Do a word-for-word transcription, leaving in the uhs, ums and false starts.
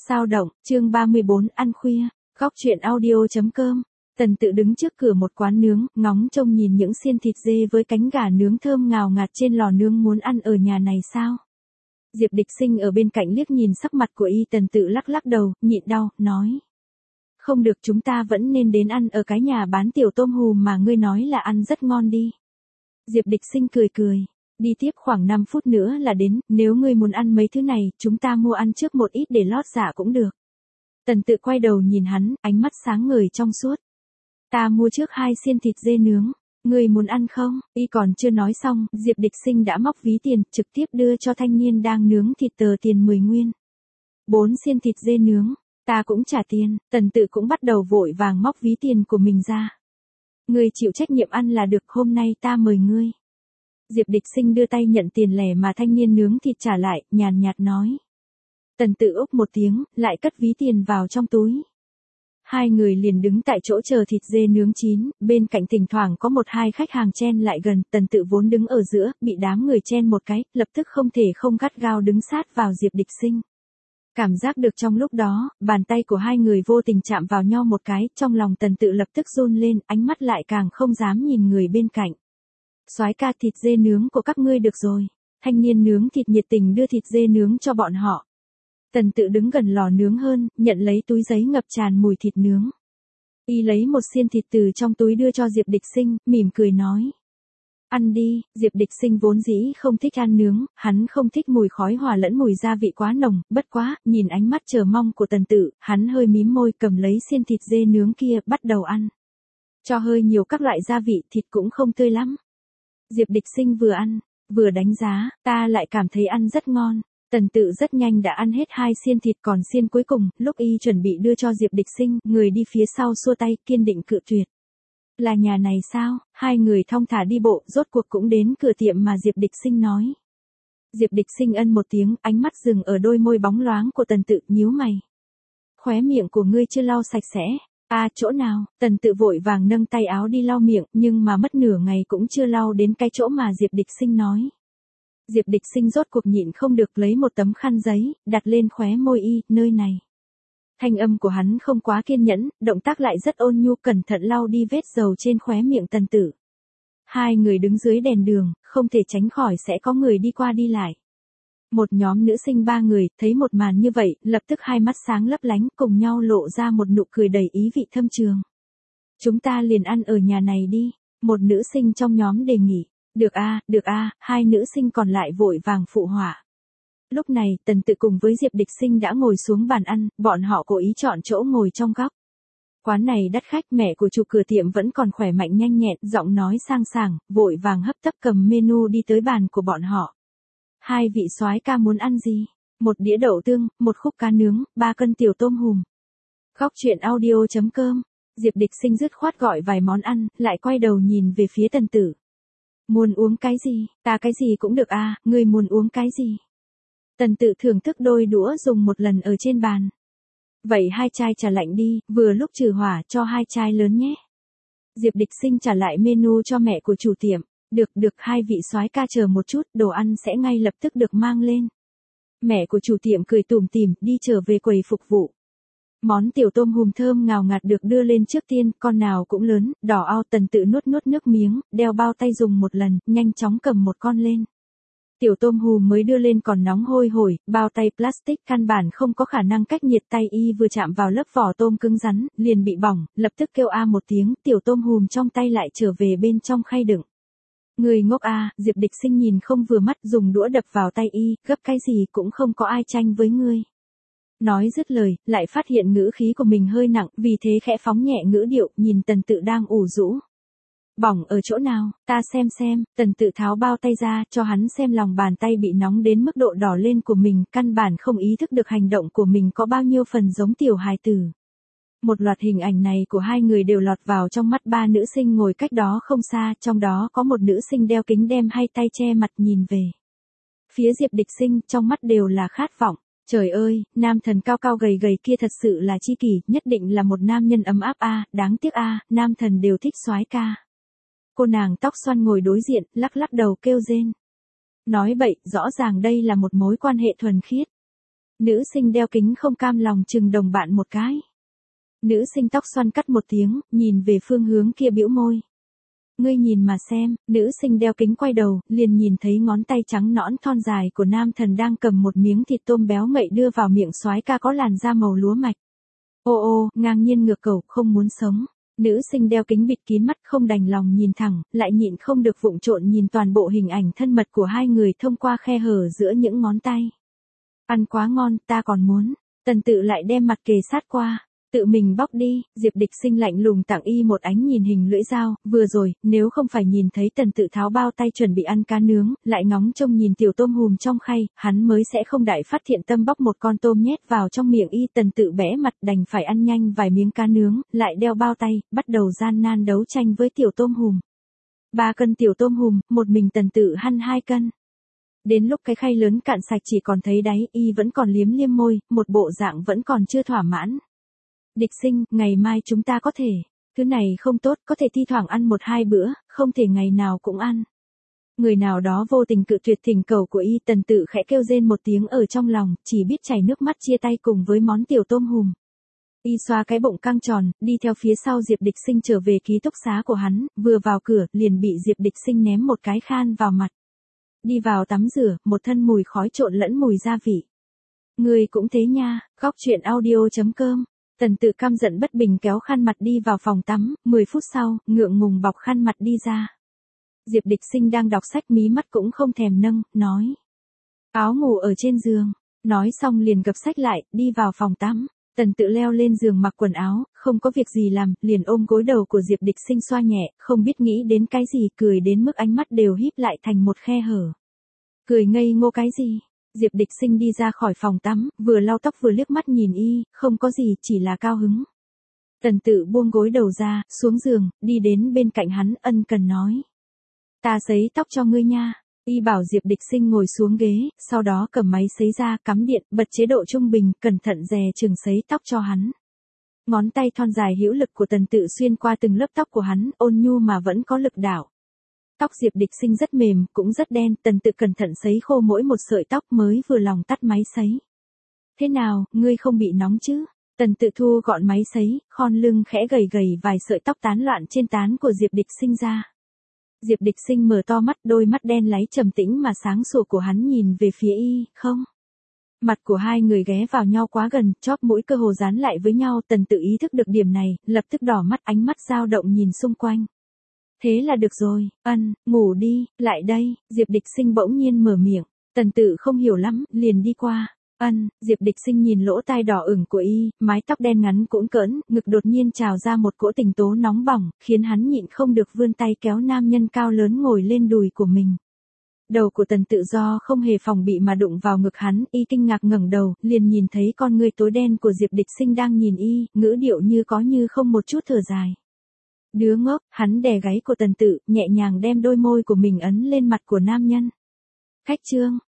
Sao động, chương ba mươi bốn, ăn khuya, góc truyện audio.com. Tần Tự đứng trước cửa một quán nướng, ngóng trông nhìn những xiên thịt dê với cánh gà nướng thơm ngào ngạt trên lò nướng, muốn ăn ở nhà này sao? Diệp Địch Sinh ở bên cạnh liếc nhìn sắc mặt của y. Tần Tự lắc lắc đầu, nhịn đau, nói. Không được, chúng ta vẫn nên đến ăn ở cái nhà bán tiểu tôm hùm mà ngươi nói là ăn rất ngon đi. Diệp Địch Sinh cười cười. Đi tiếp khoảng năm phút nữa là đến, nếu ngươi muốn ăn mấy thứ này, chúng ta mua ăn trước một ít để lót dạ cũng được. Tần Tự quay đầu nhìn hắn, ánh mắt sáng ngời trong suốt. Ta mua trước hai xiên thịt dê nướng, ngươi muốn ăn không? Y còn chưa nói xong, Diệp Địch Sinh đã móc ví tiền, trực tiếp đưa cho thanh niên đang nướng thịt tờ tiền mười nguyên. Bốn xiên thịt dê nướng, ta cũng trả tiền. Tần Tự cũng bắt đầu vội vàng móc ví tiền của mình ra. Ngươi chịu trách nhiệm ăn là được, hôm nay ta mời ngươi. Diệp Địch Sinh đưa tay nhận tiền lẻ mà thanh niên nướng thịt trả lại, nhàn nhạt nói. Tần Tự ốc một tiếng, lại cất ví tiền vào trong túi. Hai người liền đứng tại chỗ chờ thịt dê nướng chín, bên cạnh thỉnh thoảng có một hai khách hàng chen lại gần. Tần Tự vốn đứng ở giữa, bị đám người chen một cái, lập tức không thể không gắt gao đứng sát vào Diệp Địch Sinh. Cảm giác được trong lúc đó, bàn tay của hai người vô tình chạm vào nhau một cái, trong lòng Tần Tự lập tức run lên, ánh mắt lại càng không dám nhìn người bên cạnh. Soái ca, thịt dê nướng của các ngươi được rồi. Thanh niên nướng thịt nhiệt tình đưa thịt dê nướng cho bọn họ. Tần Tự đứng gần lò nướng hơn, nhận lấy túi giấy ngập tràn mùi thịt nướng. Y lấy một xiên thịt từ trong túi đưa cho Diệp Địch Sinh, mỉm cười nói. Ăn đi. Diệp Địch Sinh vốn dĩ không thích ăn nướng, hắn không thích mùi khói hòa lẫn mùi gia vị quá nồng, bất quá, nhìn ánh mắt chờ mong của Tần Tự, hắn hơi mím môi cầm lấy xiên thịt dê nướng kia, bắt đầu ăn. Cho hơi nhiều các loại gia vị, thịt cũng không tươi lắm. Diệp Địch Sinh vừa ăn, vừa đánh giá, ta lại cảm thấy ăn rất ngon. Tần Tự rất nhanh đã ăn hết hai xiên thịt, còn xiên cuối cùng, lúc y chuẩn bị đưa cho Diệp Địch Sinh, người đi phía sau xua tay, kiên định cự tuyệt. Là nhà này sao? Hai người thong thả đi bộ, rốt cuộc cũng đến cửa tiệm mà Diệp Địch Sinh nói. Diệp Địch Sinh ân một tiếng, ánh mắt dừng ở đôi môi bóng loáng của Tần Tự, nhíu mày. Khóe miệng của ngươi chưa lau sạch sẽ. À, chỗ nào? Tần Tự vội vàng nâng tay áo đi lau miệng, nhưng mà mất nửa ngày cũng chưa lau đến cái chỗ mà Diệp Địch Sinh nói. Diệp Địch Sinh rốt cuộc nhịn không được, lấy một tấm khăn giấy, đặt lên khóe môi y, nơi này. Thanh âm của hắn không quá kiên nhẫn, động tác lại rất ôn nhu, cẩn thận lau đi vết dầu trên khóe miệng Tần Tự. Hai người đứng dưới đèn đường, không thể tránh khỏi sẽ có người đi qua đi lại. Một nhóm nữ sinh ba người, thấy một màn như vậy, lập tức hai mắt sáng lấp lánh, cùng nhau lộ ra một nụ cười đầy ý vị thâm trường. Chúng ta liền ăn ở nhà này đi, một nữ sinh trong nhóm đề nghị. Được a, được a, hai nữ sinh còn lại vội vàng phụ họa. Lúc này, Tần Tự cùng với Diệp Địch Sinh đã ngồi xuống bàn ăn, bọn họ cố ý chọn chỗ ngồi trong góc. Quán này đắt khách, mẹ của chủ cửa tiệm vẫn còn khỏe mạnh nhanh nhẹn, giọng nói sang sảng, vội vàng hấp tấp cầm menu đi tới bàn của bọn họ. Hai vị soái ca muốn ăn gì? Một đĩa đậu tương, một khúc cá nướng, ba cân tiểu tôm hùm. Góc truyện audio.com. Diệp Địch Sinh dứt khoát gọi vài món ăn, lại quay đầu nhìn về phía Tần Tự. Muốn uống cái gì? Ta cái gì cũng được à, ngươi muốn uống cái gì? Tần Tự thưởng thức đôi đũa dùng một lần ở trên bàn. Vậy hai chai trà lạnh đi, vừa lúc trừ hỏa, cho hai chai lớn nhé. Diệp Địch Sinh trả lại menu cho mẹ của chủ tiệm. Được được, hai vị soái ca chờ một chút, đồ ăn sẽ ngay lập tức được mang lên. Mẹ của chủ tiệm cười tủm tỉm, đi trở về quầy phục vụ. Món tiểu tôm hùm thơm ngào ngạt được đưa lên trước tiên, con nào cũng lớn, đỏ ao. Tần Tự nuốt nuốt nước miếng, đeo bao tay dùng một lần, nhanh chóng cầm một con lên. Tiểu tôm hùm mới đưa lên còn nóng hôi hổi, bao tay plastic căn bản không có khả năng cách nhiệt, tay y vừa chạm vào lớp vỏ tôm cứng rắn, liền bị bỏng, lập tức kêu a một tiếng, tiểu tôm hùm trong tay lại trở về bên trong khay đựng. Người ngốc a, Diệp Địch Sinh nhìn không vừa mắt, dùng đũa đập vào tay y, gấp cái gì cũng không có ai tranh với ngươi. Nói dứt lời, lại phát hiện ngữ khí của mình hơi nặng, vì thế khẽ phóng nhẹ ngữ điệu, nhìn Tần Tự đang ủ rũ. Bỏng ở chỗ nào, ta xem xem. Tần Tự tháo bao tay ra, cho hắn xem lòng bàn tay bị nóng đến mức độ đỏ lên của mình, căn bản không ý thức được hành động của mình có bao nhiêu phần giống tiểu hài tử. Một loạt hình ảnh này của hai người đều lọt vào trong mắt ba nữ sinh ngồi cách đó không xa, trong đó có một nữ sinh đeo kính đen hay tay che mặt nhìn về phía Diệp Địch Sinh, trong mắt đều là khát vọng. Trời ơi, nam thần cao cao gầy gầy kia thật sự là chi kỷ, nhất định là một nam nhân ấm áp a, đáng tiếc a, nam thần đều thích soái ca. Cô nàng tóc xoăn ngồi đối diện, lắc lắc đầu kêu rên. Nói bậy, rõ ràng đây là một mối quan hệ thuần khiết. Nữ sinh đeo kính không cam lòng chừng đồng bạn một cái. Nữ sinh tóc xoăn cắt một tiếng, nhìn về phương hướng kia bĩu môi. Ngươi nhìn mà xem, nữ sinh đeo kính quay đầu, liền nhìn thấy ngón tay trắng nõn thon dài của nam thần đang cầm một miếng thịt tôm béo ngậy đưa vào miệng soái ca có làn da màu lúa mạch. Ô ô, ngang nhiên ngược cầu, không muốn sống. Nữ sinh đeo kính bịt kín mắt không đành lòng nhìn thẳng, lại nhịn không được vụng trộn nhìn toàn bộ hình ảnh thân mật của hai người thông qua khe hở giữa những ngón tay. Ăn quá ngon, ta còn muốn. Tần Tự lại đem mặt kề sát qua. Tự mình bóc đi, Diệp Địch Sinh lạnh lùng tặng y một ánh nhìn hình lưỡi dao, vừa rồi, nếu không phải nhìn thấy Tần Tự tháo bao tay chuẩn bị ăn cá nướng, lại ngóng trông nhìn tiểu tôm hùm trong khay, hắn mới sẽ không đại phát thiện tâm bóc một con tôm nhét vào trong miệng y. Tần Tự bẽ mặt đành phải ăn nhanh vài miếng cá nướng, lại đeo bao tay, bắt đầu gian nan đấu tranh với tiểu tôm hùm. Ba cân tiểu tôm hùm, một mình Tần Tự hăn hai cân. Đến lúc cái khay lớn cạn sạch chỉ còn thấy đáy, y vẫn còn liếm liếm môi, một bộ dạng vẫn còn chưa thỏa mãn. Địch Sinh, ngày mai chúng ta có thể. Thứ này không tốt, có thể thi thoảng ăn một hai bữa, không thể ngày nào cũng ăn. Người nào đó vô tình cự tuyệt thỉnh cầu của y. Tần Tự khẽ kêu rên một tiếng ở trong lòng, chỉ biết chảy nước mắt chia tay cùng với món tiểu tôm hùm. Y xoa cái bụng căng tròn, đi theo phía sau Diệp Địch Sinh trở về ký túc xá của hắn, vừa vào cửa, liền bị Diệp Địch Sinh ném một cái khan vào mặt. Đi vào tắm rửa, một thân mùi khói trộn lẫn mùi gia vị. Người cũng thế nha, góc chuyện audio chấm com. Tần Tự căm giận bất bình kéo khăn mặt đi vào phòng tắm, mười phút sau, ngượng ngùng bọc khăn mặt đi ra. Diệp Địch Sinh đang đọc sách mí mắt cũng không thèm nâng, nói. Áo ngủ ở trên giường. Nói xong liền gập sách lại, đi vào phòng tắm. Tần Tự leo lên giường mặc quần áo, không có việc gì làm, liền ôm gối đầu của Diệp Địch Sinh xoa nhẹ, không biết nghĩ đến cái gì, cười đến mức ánh mắt đều híp lại thành một khe hở. Cười ngây ngô cái gì? Diệp Địch Sinh đi ra khỏi phòng tắm, vừa lau tóc vừa liếc mắt nhìn y, không có gì, chỉ là cao hứng. Tần Tự buông gối đầu ra, xuống giường, đi đến bên cạnh hắn, ân cần nói. Ta sấy tóc cho ngươi nha. Y bảo Diệp Địch Sinh ngồi xuống ghế, sau đó cầm máy sấy ra, cắm điện, bật chế độ trung bình, cẩn thận dè chừng sấy tóc cho hắn. Ngón tay thon dài hữu lực của Tần Tự xuyên qua từng lớp tóc của hắn, ôn nhu mà vẫn có lực đảo. Tóc Diệp Địch Sinh rất mềm, cũng rất đen, Tần Tự cẩn thận sấy khô mỗi một sợi tóc mới vừa lòng tắt máy sấy. Thế nào, ngươi không bị nóng chứ? Tần Tự thu gọn máy sấy, khom lưng khẽ gầy gầy vài sợi tóc tán loạn trên trán của Diệp Địch Sinh ra. Diệp Địch Sinh mở to mắt, đôi mắt đen láy trầm tĩnh mà sáng sủa của hắn nhìn về phía y, không. Mặt của hai người ghé vào nhau quá gần, chóp mũi cơ hồ dán lại với nhau. Tần Tự ý thức được điểm này, lập tức đỏ mắt, ánh mắt dao động nhìn xung quanh. Thế là được rồi, ân, ngủ đi, lại đây. Diệp Địch Sinh bỗng nhiên mở miệng. Tần Tự không hiểu lắm, liền đi qua. Ân, Diệp Địch Sinh nhìn lỗ tai đỏ ửng của y, mái tóc đen ngắn cũn cỡn, ngực đột nhiên trào ra một cỗ tình tố nóng bỏng, khiến hắn nhịn không được vươn tay kéo nam nhân cao lớn ngồi lên đùi của mình. Đầu của Tần Tự do không hề phòng bị mà đụng vào ngực hắn, y kinh ngạc ngẩng đầu, liền nhìn thấy con ngươi tối đen của Diệp Địch Sinh đang nhìn y, ngữ điệu như có như không một chút thở dài. Đứa ngốc, hắn đè gáy của Tần Tự, nhẹ nhàng đem đôi môi của mình ấn lên mặt của nam nhân. Khách trương,